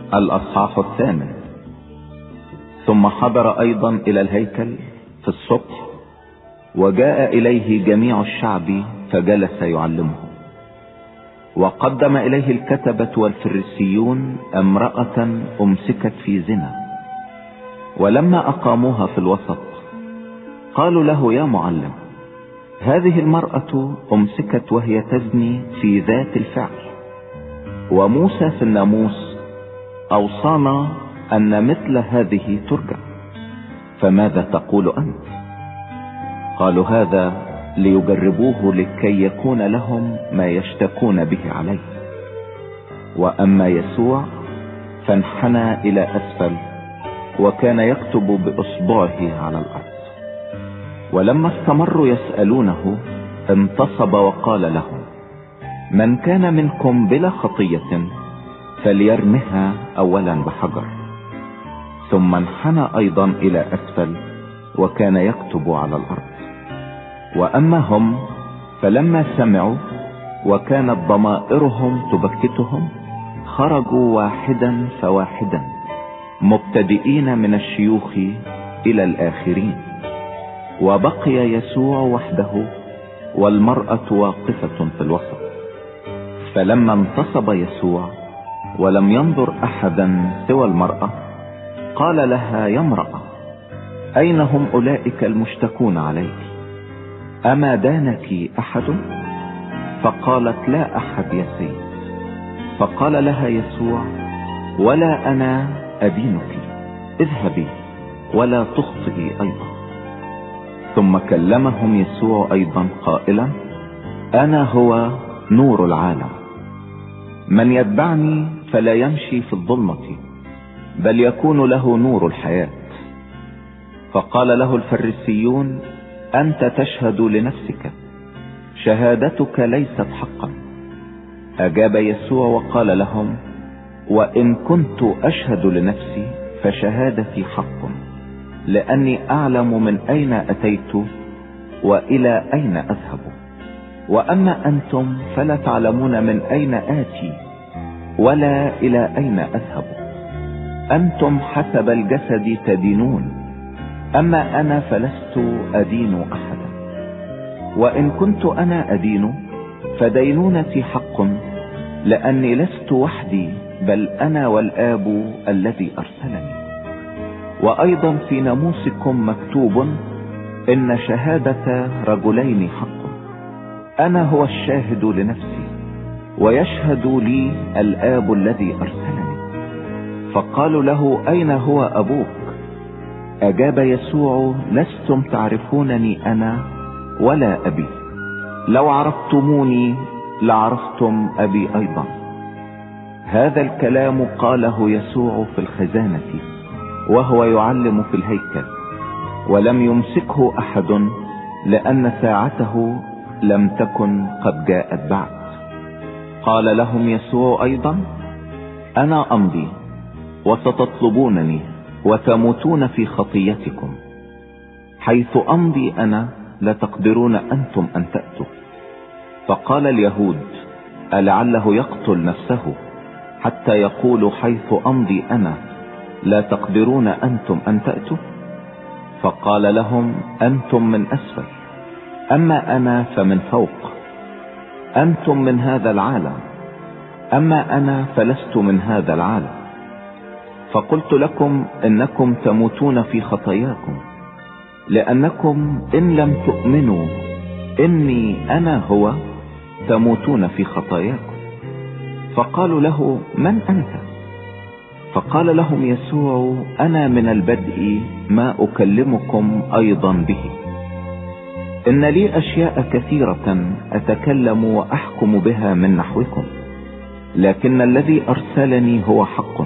الأصحاح 8. ثم حضر أيضا إلى الهيكل في الصبح، وجاء إليه جميع الشعب فجلس يعلمه. وقدم إليه الكتبة والفريسيون امرأة أمسكت في زنا، ولما أقاموها في الوسط قالوا له: يا معلم، هذه المرأة أمسكت وهي تزني في ذات الفعل، وموسى في الناموس أوصانا أن مثل هذه ترجع، فماذا تقول أنت؟ قالوا: هذا ليجربوه لكي يكون لهم ما يشتكون به عليه. وأما يسوع فانحنى إلى أسفل، وكان يكتب بإصبعه على الأرض. ولما استمروا يسألونه انتصب وقال لهم: من كان منكم بلا خطية فليرمها أولا بحجر. ثم انحنى أيضا إلى أسفل، وكان يكتب على الأرض. وأما هم فلما سمعوا وكانت ضمائرهم تبكتهم، خرجوا واحدا فواحدا، مبتدئين من الشيوخ إلى الآخرين. وبقي يسوع وحده والمرأة واقفة في الوسط. فلما انتصب يسوع ولم ينظر أحدا سوى المرأة، قال لها: يا امرأة، أين هم أولئك المشتكون عليك؟ أما دانك أحد؟ فقالت: لا أحد يا سيد. فقال لها يسوع: ولا أنا أدينك، اذهبي ولا تخطئي أيضا. ثم كلمهم يسوع أيضا قائلا: أنا هو نور العالم، من يتبعني فلا يمشي في الظلمة، بل يكون له نور الحياة. فقال له الفريسيون: أنت تشهد لنفسك، شهادتك ليست حقا. أجاب يسوع وقال لهم: وإن كنت أشهد لنفسي فشهادتي حق، لأني أعلم من أين أتيت وإلى أين أذهب. وأما أنتم فلا تعلمون من أين آتي ولا إلى أين أذهب. أنتم حسب الجسد تدينون، أما أنا فلست أدين أحدا. وإن كنت أنا أدين فدينونتي حق، لأني لست وحدي، بل أنا والآب الذي أرسلني. وأيضا في ناموسكم مكتوب: إن شهادة رجلين حق. أنا هو الشاهد لنفسي، ويشهد لي الآب الذي أرسلني. فقالوا له: أين هو أبوك؟ أجاب يسوع: لستم تعرفونني أنا ولا أبي. لو عرفتموني لعرفتم أبي أيضا. هذا الكلام قاله يسوع في الخزانة وهو يعلم في الهيكل، ولم يمسكه أحد، لأن ساعته لم تكن قد جاءت بعد. قال لهم يسوع أيضا: أنا أمضي وستطلبونني وتموتون في خطيتكم. حيث أمضي أنا لا تقدرون أنتم أن تأتوا. فقال اليهود: ألعله يقتل نفسه حتى يقول: حيث أمضي أنا لا تقدرون أنتم أن تأتوا؟ فقال لهم: أنتم من أسفل، أما أنا فمن فوق. أنتم من هذا العالم، أما أنا فلست من هذا العالم. فقلت لكم إنكم تموتون في خطاياكم، لأنكم إن لم تؤمنوا إني أنا هو تموتون في خطاياكم. فقالوا له: من أنت؟ فقال لهم يسوع: أنا من البدء ما أكلمكم أيضا به. إن لي أشياء كثيرة أتكلم وأحكم بها من نحوكم، لكن الذي أرسلني هو حق،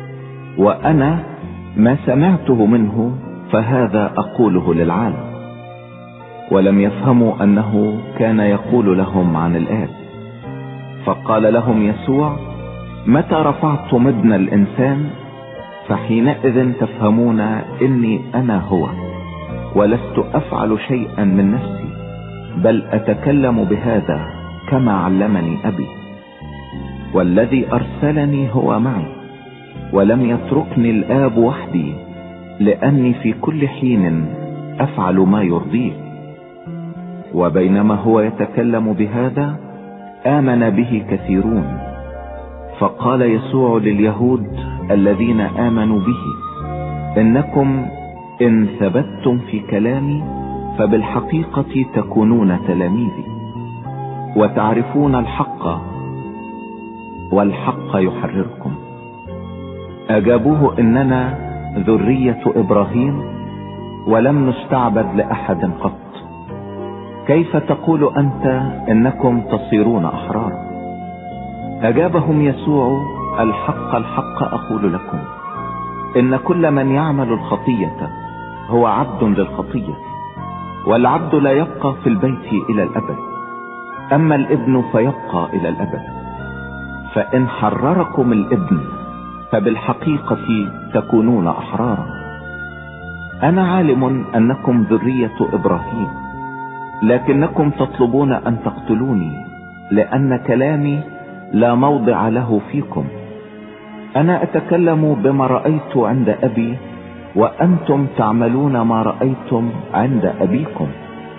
وأنا ما سمعته منه فهذا أقوله للعالم. ولم يفهموا أنه كان يقول لهم عن الآب. فقال لهم يسوع: متى رفعتم ابن الإنسان فحينئذ تفهمون إني أنا هو، ولست أفعل شيئا من نفسي، بل أتكلم بهذا كما علمني أبي، والذي أرسلني هو معي. ولم يتركني الآب وحدي، لأني في كل حين أفعل ما يرضيه. وبينما هو يتكلم بهذا آمن به كثيرون. فقال يسوع لليهود الذين آمنوا به: إنكم إن ثبتتم في كلامي فبالحقيقة تكونون تلاميذي، وتعرفون الحق والحق يحرركم. أجابوه: إننا ذرية إبراهيم ولم نستعبد لأحد قط. كيف تقول أنت إنكم تصيرون أحرارا؟ أجابهم يسوع: الحق الحق أقول لكم، إن كل من يعمل الخطية هو عبد للخطية، والعبد لا يبقى في البيت إلى الأبد، أما الابن فيبقى إلى الأبد. فإن حرركم الابن فبالحقيقة تكونون أحرارا. أنا عالم أنكم ذرية إبراهيم، لكنكم تطلبون أن تقتلوني، لأن كلامي لا موضع له فيكم. أنا أتكلم بما رأيت عند أبي، وأنتم تعملون ما رأيتم عند أبيكم.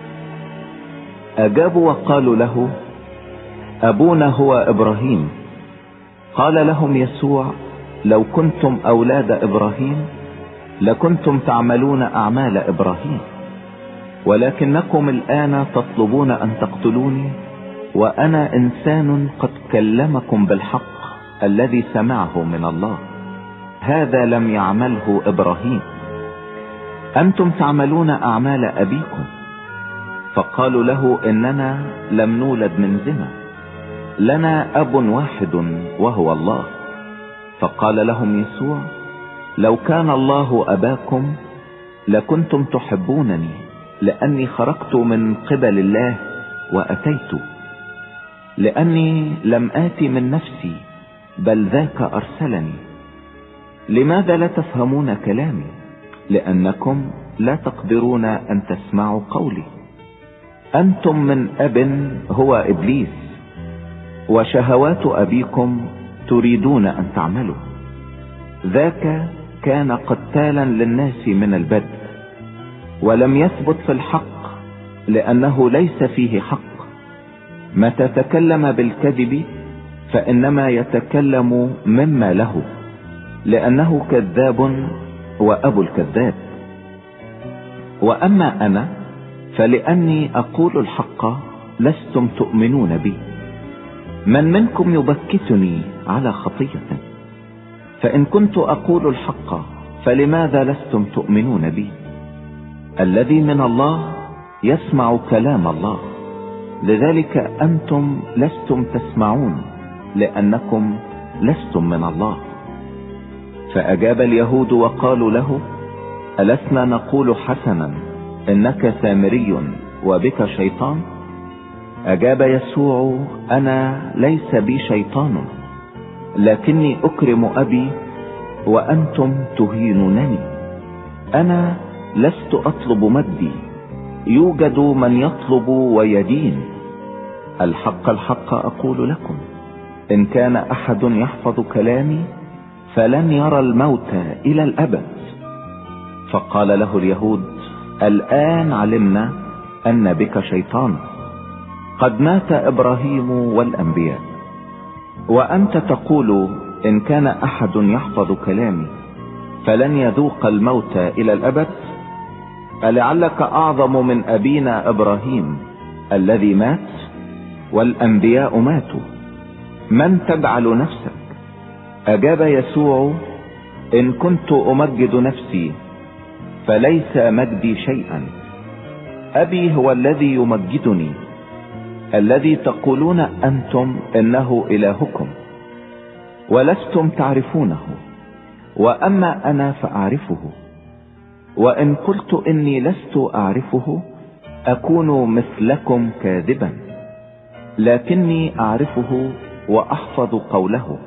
أجابوا وقالوا له: أبونا هو إبراهيم. قال لهم يسوع: لو كنتم أولاد إبراهيم لكنتم تعملون أعمال إبراهيم، ولكنكم الآن تطلبون أن تقتلوني، وأنا إنسان قد كلمكم بالحق الذي سمعه من الله. هذا لم يعمله إبراهيم. أنتم تعملون أعمال أبيكم. فقالوا له: إننا لم نولد من زنا، لنا أب واحد وهو الله. فقال لهم يسوع: لو كان الله أباكم لكنتم تحبونني، لأني خرجت من قبل الله وأتيت، لأني لم آتي من نفسي بل ذاك أرسلني. لماذا لا تفهمون كلامي؟ لأنكم لا تقدرون أن تسمعوا قولي. أنتم من أب هو إبليس، وشهوات أبيكم تريدون أن تعملوا. ذاك كان قتالا للناس من البدء، ولم يثبت في الحق لأنه ليس فيه حق. متى تكلم بالكذب فإنما يتكلم مما له، لأنه كذاب وأبو الكذاب. وأما أنا فلأني أقول الحق لستم تؤمنون بي. من منكم يبكتني على خطية؟ فإن كنت أقول الحق فلماذا لستم تؤمنون بي؟ الذي من الله يسمع كلام الله، لذلك أنتم لستم تسمعون، لأنكم لستم من الله. فأجاب اليهود وقالوا له: ألسنا نقول حسنا إنك سامري وبك شيطان؟ أجاب يسوع: أنا ليس بي شيطان، لكني أكرم أبي وأنتم تهينونني. أنا لست أطلب مجدي، يوجد من يطلب ويدين. الحق الحق أقول لكم، إن كان أحد يحفظ كلامي فلن يرى الموت إلى الأبد. فقال له اليهود: الآن علمنا أن بك شيطان، قد مات إبراهيم والأنبياء، وأنت تقول إن كان أحد يحفظ كلامي فلن يذوق الموت إلى الأبد. ألعلك أعظم من أبينا إبراهيم الذي مات والأنبياء ماتوا؟ من تجعل نفسك؟ أجاب يسوع: إن كنت أمجد نفسي فليس مجدي شيئا، أبي هو الذي يمجدني، الذي تقولون أنتم إنه إلهكم ولستم تعرفونه، وأما أنا فأعرفه. وإن قلت إني لست أعرفه أكون مثلكم كاذبا، لكني أعرفه وأحفظ قوله.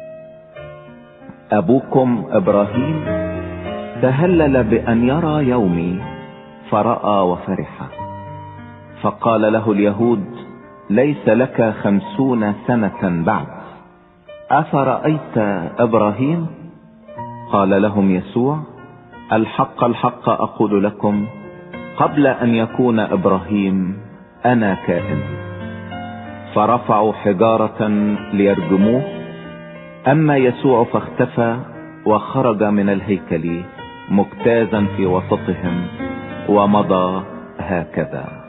أبوكم إبراهيم تهلل بأن يرى يومي فرأى وفرح. فقال له اليهود: ليس لك 50 سنة بعد، أفرأيت إبراهيم؟ قال لهم يسوع: الحق الحق أقول لكم، قبل أن يكون إبراهيم أنا كائن. فرفعوا حجارة ليرجموه، أما يسوع فاختفى وخرج من الهيكل مجتازا في وسطهم ومضى هكذا.